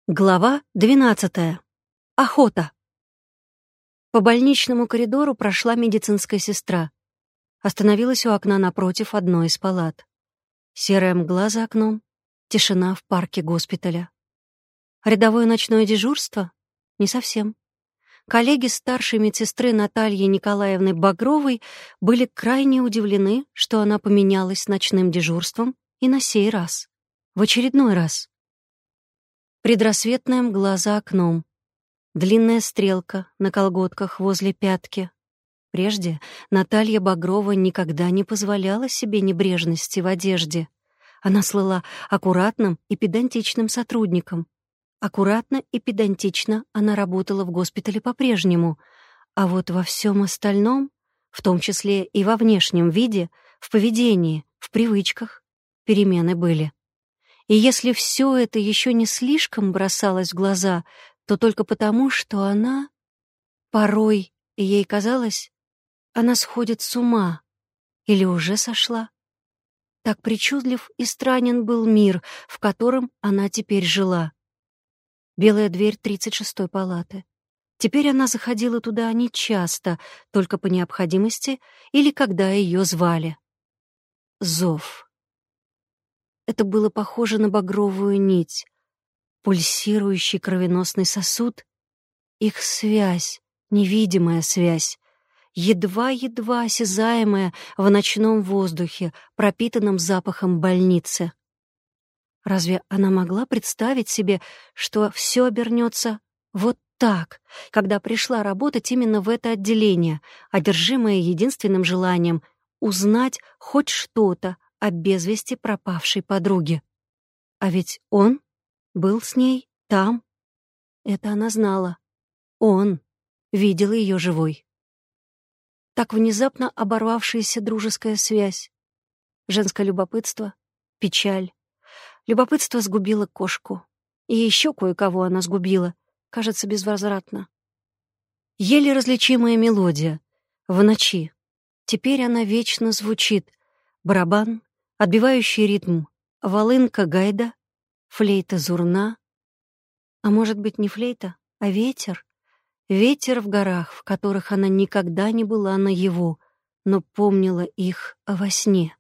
Глава 12. Охота. По больничному коридору прошла медицинская сестра. Остановилась у окна напротив одной из палат. Серая мгла за окном, тишина в парке госпиталя. Рядовое ночное дежурство? Не совсем. Коллеги старшей медсестры Натальи Николаевны Багровой были крайне удивлены, что она поменялась с ночным дежурством и на сей раз. В очередной раз. Предрассветная мгла за окном. Длинная стрелка на колготках возле пятки. Прежде Наталья Багрова никогда не позволяла себе небрежности в одежде. Она слыла аккуратным и педантичным сотрудником. Аккуратно и педантично она работала в госпитале по-прежнему, а вот во всем остальном, в том числе и во внешнем виде, в поведении, в привычках, перемены были. И если все это еще не слишком бросалось в глаза, то только потому, что она... Порой ей казалось, она сходит с ума или уже сошла. Так причудлив и странен был мир, в котором она теперь жила. Белая дверь 36-й палаты. Теперь она заходила туда нечасто, только по необходимости или когда ее звали. Зов. Это было похоже на багровую нить, пульсирующий кровеносный сосуд, их связь, невидимая связь, едва-едва осязаемая в ночном воздухе, пропитанном запахом больницы. Разве она могла представить себе, что все обернется вот так, когда пришла работать именно в это отделение, одержимая единственным желанием узнать хоть что-то о без вести пропавшей подруге? А ведь он был с ней там. Это она знала. Он видел ее живой. Так внезапно оборвавшаяся дружеская связь. Женское любопытство, печаль. Любопытство сгубило кошку. И еще кое-кого она сгубила, кажется, безвозвратно. Еле различимая мелодия. В ночи. Теперь она вечно звучит. Барабан, отбивающий ритм. Волынка гайда, флейта зурна. А может быть, не флейта, а ветер? Ветер в горах, в которых она никогда не была наяву, но помнила их во сне.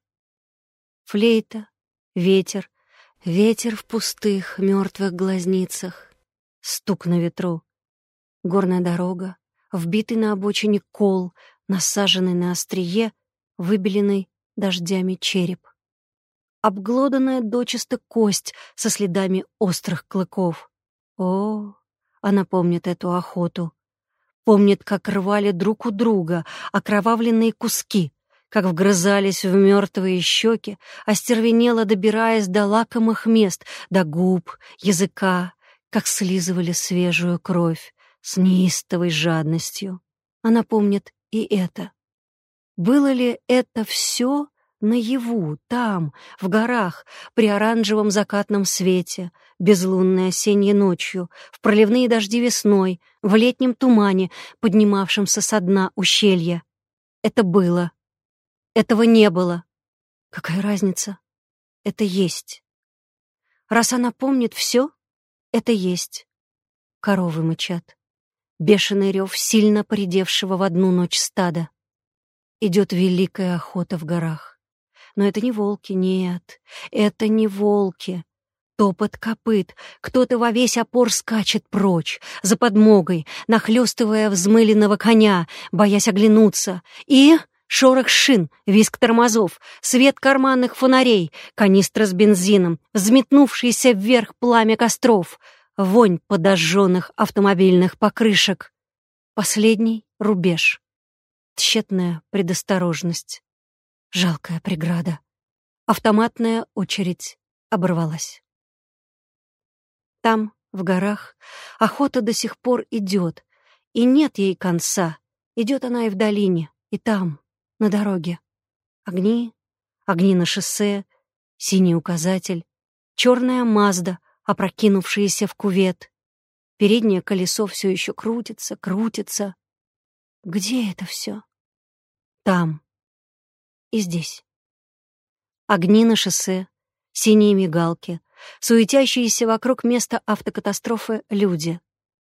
Флейта, ветер, ветер в пустых, мертвых глазницах. Стук на ветру. Горная дорога, вбитый на обочине кол, насаженный на острие, выбеленный дождями череп. Обглоданная дочисто кость со следами острых клыков. О, она помнит эту охоту. Помнит, как рвали друг у друга окровавленные куски, как вгрызались в мертвые щеки, остервенело добираясь до лакомых мест, до губ, языка, как слизывали свежую кровь с неистовой жадностью. Она помнит и это. Было ли это все наяву, там, в горах, при оранжевом закатном свете, безлунной осенней ночью, в проливные дожди весной, в летнем тумане, поднимавшемся со дна ущелья? Это было. Этого не было. Какая разница? Это есть. Раз она помнит все, это есть. Коровы мычат. Бешеный рев сильно поредевшего в одну ночь стада. Идет великая охота в горах. Но это не волки, нет, это не волки. Топот копыт, кто-то во весь опор скачет прочь, за подмогой, нахлёстывая взмыленного коня, боясь оглянуться. И шорох шин, визг тормозов, свет карманных фонарей, канистра с бензином, взметнувшееся вверх пламя костров, вонь подожженных автомобильных покрышек. Последний рубеж. Тщетная предосторожность. Жалкая преграда. Автоматная очередь оборвалась. Там, в горах, охота до сих пор идет, и нет ей конца. Идет она и в долине, и там, на дороге. Огни, огни на шоссе, синий указатель, черная Мазда, опрокинувшаяся в кювет. Переднее колесо все еще крутится, крутится. Где это все? Там и здесь. Огни на шоссе, синие мигалки, суетящиеся вокруг места автокатастрофы люди.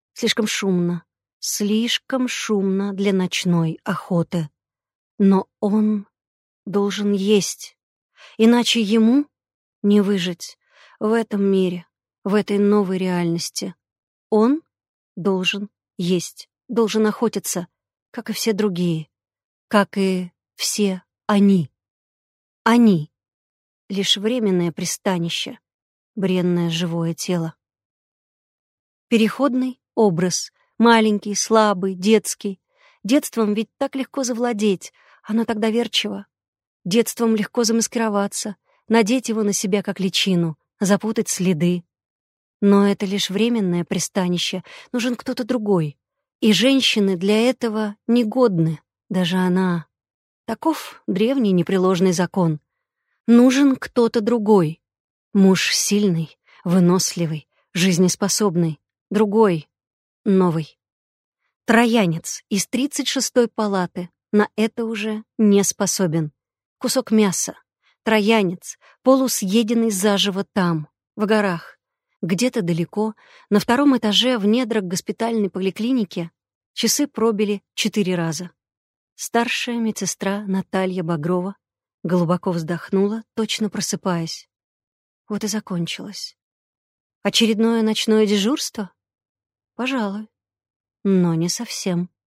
Слишком шумно для ночной охоты. Но он должен есть, иначе ему не выжить в этом мире, в этой новой реальности. Он должен есть, должен охотиться, как и все другие, как и все они. Они — лишь временное пристанище, бренное живое тело. Переходный образ, маленький, слабый, детский. Детством ведь так легко завладеть, оно так доверчиво. Детством легко замаскироваться, надеть его на себя как личину, запутать следы. Но это лишь временное пристанище, нужен кто-то другой. И женщины для этого негодны, даже она. Таков древний непреложный закон. Нужен кто-то другой. Муж сильный, выносливый, жизнеспособный. Другой, новый. Троянец из 36-й палаты на это уже не способен. Кусок мяса. Троянец, полусъеденный заживо там, в горах. Где-то далеко, на 2-м этаже в недрах госпитальной поликлиники, часы пробили 4 раза. Старшая медсестра Наталья Багрова глубоко вздохнула, точно просыпаясь. Вот и закончилось. Очередное ночное дежурство? Пожалуй, но не совсем.